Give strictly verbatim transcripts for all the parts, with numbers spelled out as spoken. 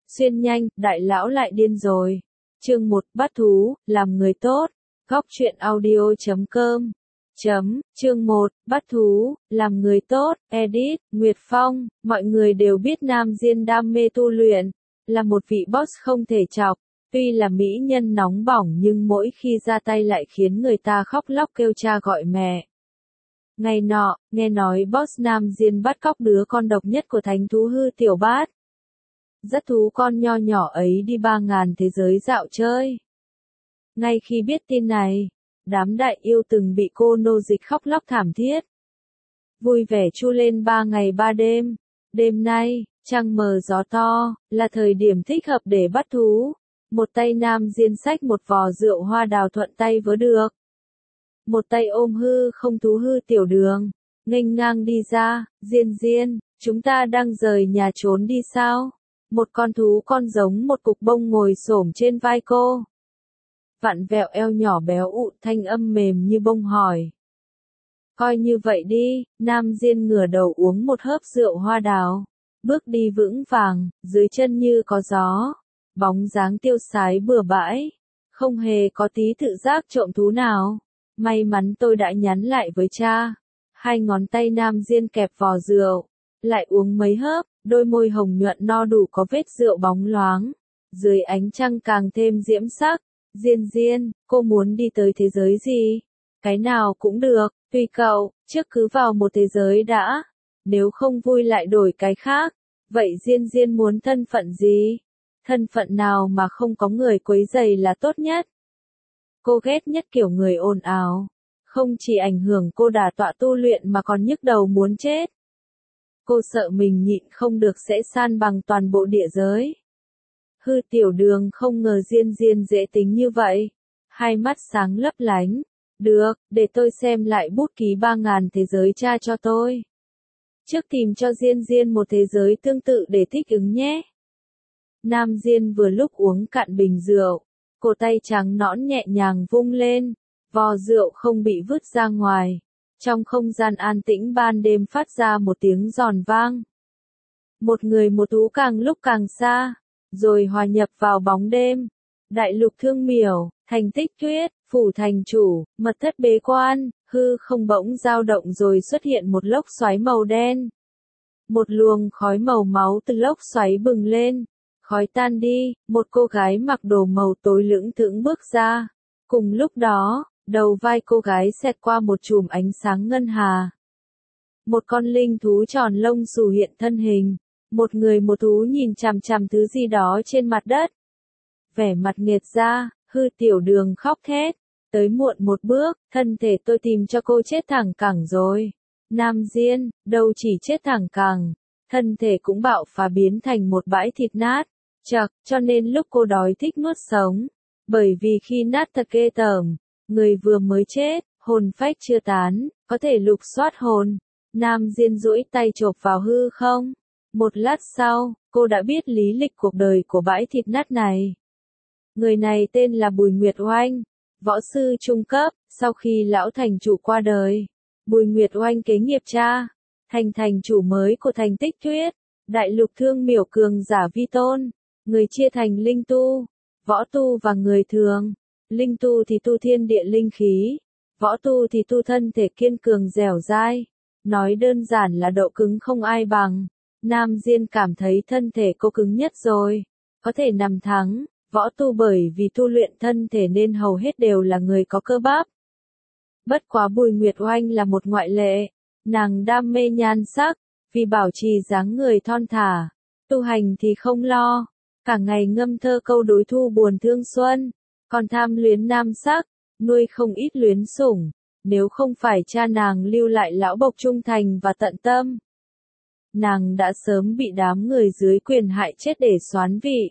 Xuyên nhanh, đại lão lại điên rồi. Chương một, bắt thú, làm người tốt. Góc truyện audio chấm com. Chấm, chương một, bắt thú, làm người tốt, edit, Nguyệt Phong, mọi người đều biết Nam Diên đam mê tu luyện, là một vị boss không thể chọc, tuy là mỹ nhân nóng bỏng nhưng mỗi khi ra tay lại khiến người ta khóc lóc kêu cha gọi mẹ. Ngày nọ, nghe nói boss Nam Diên bắt cóc đứa con độc nhất của thánh thú Hư Tiểu Bát. Dắt thú con nho nhỏ ấy đi ba ngàn thế giới dạo chơi. Ngay khi biết tin này, đám đại yêu từng bị cô nô dịch khóc lóc thảm thiết. Vui vẻ chu lên ba ngày ba đêm. Đêm nay, trăng mờ gió to, là thời điểm thích hợp để bắt thú. Một tay Nam Diên xách một vò rượu hoa đào thuận tay vớ được. Một tay ôm hư không thú Hư Tiểu Đường, nghênh ngang đi ra. Diên Diên, chúng ta đang rời nhà trốn đi sao? Một con thú con giống một cục bông ngồi xổm trên vai cô. Vặn vẹo eo nhỏ béo ụ, thanh âm mềm như bông hỏi. Coi như vậy đi. Nam Diên ngửa đầu uống một hớp rượu hoa đào, bước đi vững vàng, dưới chân như có gió, bóng dáng tiêu sái bừa bãi, không hề có tí tự giác trộm thú nào. May mắn tôi đã nhắn lại với cha. Hai ngón tay Nam Diên kẹp vò rượu, lại uống mấy hớp, đôi môi hồng nhuận no đủ có vết rượu bóng loáng, dưới ánh trăng càng thêm diễm sắc. Diên Diên, cô muốn đi tới thế giới gì? Cái nào cũng được, tùy cậu, trước cứ vào một thế giới đã. Nếu không vui lại đổi cái khác. Vậy Diên Diên muốn thân phận gì? Thân phận nào mà không có người quấy rầy là tốt nhất. Cô ghét nhất kiểu người ồn ào. Không chỉ ảnh hưởng cô đả tọa tu luyện mà còn nhức đầu muốn chết. Cô sợ mình nhịn không được sẽ san bằng toàn bộ địa giới. Hư Tiểu Đường không ngờ Diên Diên dễ tính như vậy. Hai mắt sáng lấp lánh. Được, để tôi xem lại bút ký ba ngàn thế giới cha cho tôi. Trước tìm cho Diên Diên một thế giới tương tự để thích ứng nhé. Nam Diên vừa lúc uống cạn bình rượu. Cổ tay trắng nõn nhẹ nhàng vung lên. Vò rượu không bị vứt ra ngoài. Trong không gian an tĩnh ban đêm phát ra một tiếng giòn vang. Một người một thú càng lúc càng xa, rồi hòa nhập vào bóng đêm. Đại lục Thương Miểu, thành Tích Tuyết, phủ thành chủ, mật thất bế quan, hư không bỗng dao động rồi xuất hiện một lốc xoáy màu đen. Một luồng khói màu máu từ lốc xoáy bừng lên, khói tan đi, một cô gái mặc đồ màu tối lững thững bước ra. Cùng lúc đó, đầu vai cô gái xẹt qua một chùm ánh sáng ngân hà. Một con linh thú tròn lông xù hiện thân hình. Một người một thú nhìn chằm chằm thứ gì đó trên mặt đất. Vẻ mặt nghiệt ra, Hư Tiểu Đường khóc thét. Tới muộn một bước, thân thể tôi tìm cho cô chết thẳng cẳng rồi. Nam Diên, đâu chỉ chết thẳng cẳng, thân thể cũng bạo phá biến thành một bãi thịt nát. Chật, cho nên lúc cô đói thích nuốt sống. Bởi vì khi nát thật ghê tởm, người vừa mới chết, hồn phách chưa tán, có thể lục soát hồn. Nam Diên duỗi tay chộp vào hư không. Một lát sau, cô đã biết lý lịch cuộc đời của bãi thịt nát này. Người này tên là Bùi Nguyệt Oanh, võ sư trung cấp. Sau khi lão thành chủ qua đời, Bùi Nguyệt Oanh kế nghiệp cha, thành thành chủ mới của thành Tích Tuyết. Đại lục Thương Miểu cường giả vi tôn, người chia thành linh tu, võ tu và người thường. Linh tu thì tu thiên địa linh khí, võ tu thì tu thân thể kiên cường dẻo dai. Nói đơn giản là độ cứng không ai bằng. Nam Diên cảm thấy thân thể cô cứng nhất rồi, có thể nằm thắng. Võ tu bởi vì tu luyện thân thể nên hầu hết đều là người có cơ bắp. Bất quá Bùi Nguyệt Oanh là một ngoại lệ. Nàng đam mê nhan sắc, vì bảo trì dáng người thon thả. Tu hành thì không lo, cả ngày ngâm thơ câu đối thu buồn thương xuân. Còn tham luyến nam sắc, nuôi không ít luyến sủng. Nếu không phải cha nàng lưu lại lão bộc trung thành và tận tâm, nàng đã sớm bị đám người dưới quyền hại chết để soán vị.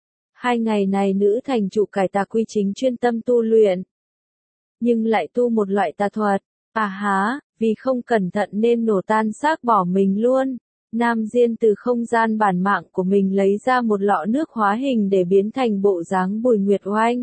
Hai ngày này nữ thành chủ cải tà quy chính chuyên tâm tu luyện, nhưng lại tu một loại tà thuật. À há, vì không cẩn thận nên nổ tan xác bỏ mình luôn. Nam Diên từ không gian bản mạng của mình lấy ra một lọ nước hóa hình để biến thành bộ dáng Bùi Nguyệt Oanh.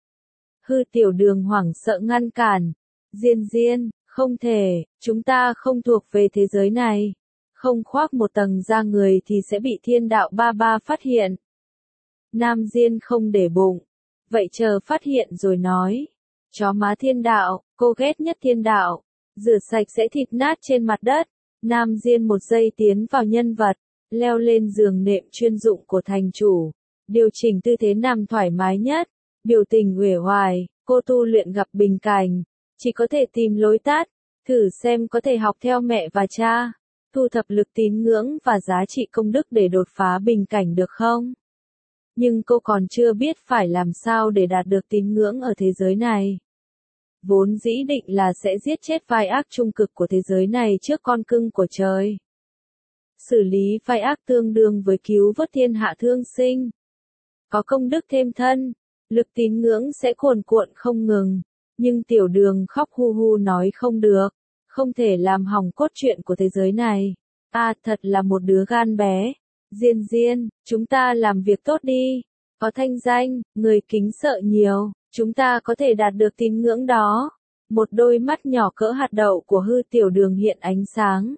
Hư Tiểu Đường hoảng sợ ngăn cản. Diên Diên, không thể, chúng ta không thuộc về thế giới này. Không khoác một tầng da người thì sẽ bị thiên đạo ba ba phát hiện. Nam Diên không để bụng. Vậy chờ phát hiện rồi nói. Chó má thiên đạo, cô ghét nhất thiên đạo. Rửa sạch sẽ thịt nát trên mặt đất. Nam Diên một giây tiến vào nhân vật. Leo lên giường nệm chuyên dụng của thành chủ. Điều chỉnh tư thế nằm thoải mái nhất. Biểu tình uể oải, cô tu luyện gặp bình cảnh. Chỉ có thể tìm lối tắt. Thử xem có thể học theo mẹ và cha. Thu thập lực tín ngưỡng và giá trị công đức để đột phá bình cảnh được không? Nhưng cô còn chưa biết phải làm sao để đạt được tín ngưỡng ở thế giới này. Vốn dĩ định là sẽ giết chết vai ác trung cực của thế giới này trước con cưng của trời. Xử lý vai ác tương đương với cứu vớt thiên hạ thương sinh. Có công đức thêm thân, lực tín ngưỡng sẽ cuồn cuộn không ngừng. Nhưng tiểu đường khóc hu hu nói không được, không thể làm hỏng cốt truyện của thế giới này. À, thật là một đứa gan bé. Diên Diên, chúng ta làm việc tốt đi. Có thanh danh, người kính sợ nhiều, chúng ta có thể đạt được tín ngưỡng đó. Một đôi mắt nhỏ cỡ hạt đậu của hư tiểu đường hiện ánh sáng.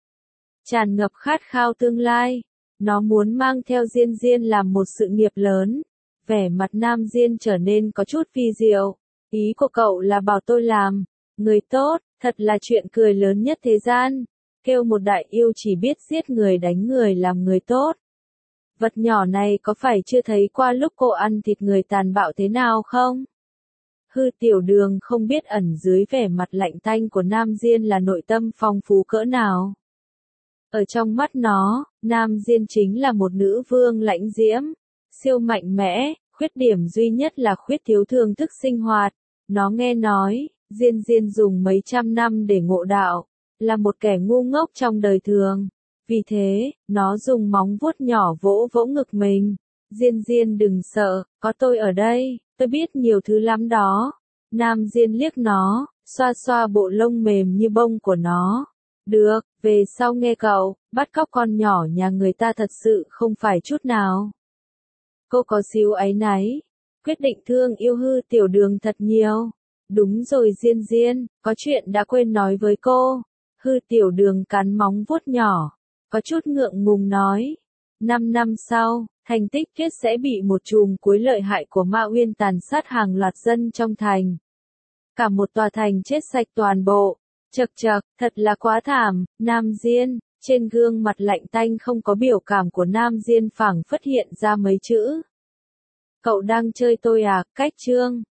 Tràn ngập khát khao tương lai. Nó muốn mang theo Diên Diên làm một sự nghiệp lớn. Vẻ mặt Nam Diên trở nên có chút vi diệu. Ý của cậu là bảo tôi làm người tốt, thật là chuyện cười lớn nhất thế gian. Kêu một đại yêu chỉ biết giết người đánh người làm người tốt. Vật nhỏ này có phải chưa thấy qua lúc cô ăn thịt người tàn bạo thế nào không? Hư tiểu đường không biết ẩn dưới vẻ mặt lạnh tanh của Nam Diên là nội tâm phong phú cỡ nào. Ở trong mắt nó, Nam Diên chính là một nữ vương lãnh diễm, siêu mạnh mẽ, khuyết điểm duy nhất là khuyết thiếu thưởng thức sinh hoạt. Nó nghe nói, Diên Diên dùng mấy trăm năm để ngộ đạo, là một kẻ ngu ngốc trong đời thường. Vì thế, nó dùng móng vuốt nhỏ vỗ vỗ ngực mình. Diên Diên đừng sợ, có tôi ở đây, tôi biết nhiều thứ lắm đó. Nam Diên liếc nó, xoa xoa bộ lông mềm như bông của nó. Được, về sau nghe cậu, bắt cóc con nhỏ nhà người ta thật sự không phải chút nào. Cô có xíu áy náy, quyết định thương yêu hư tiểu đường thật nhiều. Đúng rồi Diên Diên, có chuyện đã quên nói với cô. Hư tiểu đường cắn móng vuốt nhỏ, có chút ngượng ngùng nói. Năm năm sau, thành tích kết sẽ bị một chùm cuối lợi hại của Ma Uyên tàn sát hàng loạt dân trong thành. Cả một tòa thành chết sạch toàn bộ. Chậc chậc, thật là quá thảm. Nam Diên, trên gương mặt lạnh tanh không có biểu cảm của Nam Diên phảng phất hiện ra mấy chữ. Cậu đang chơi tôi à, cách chương.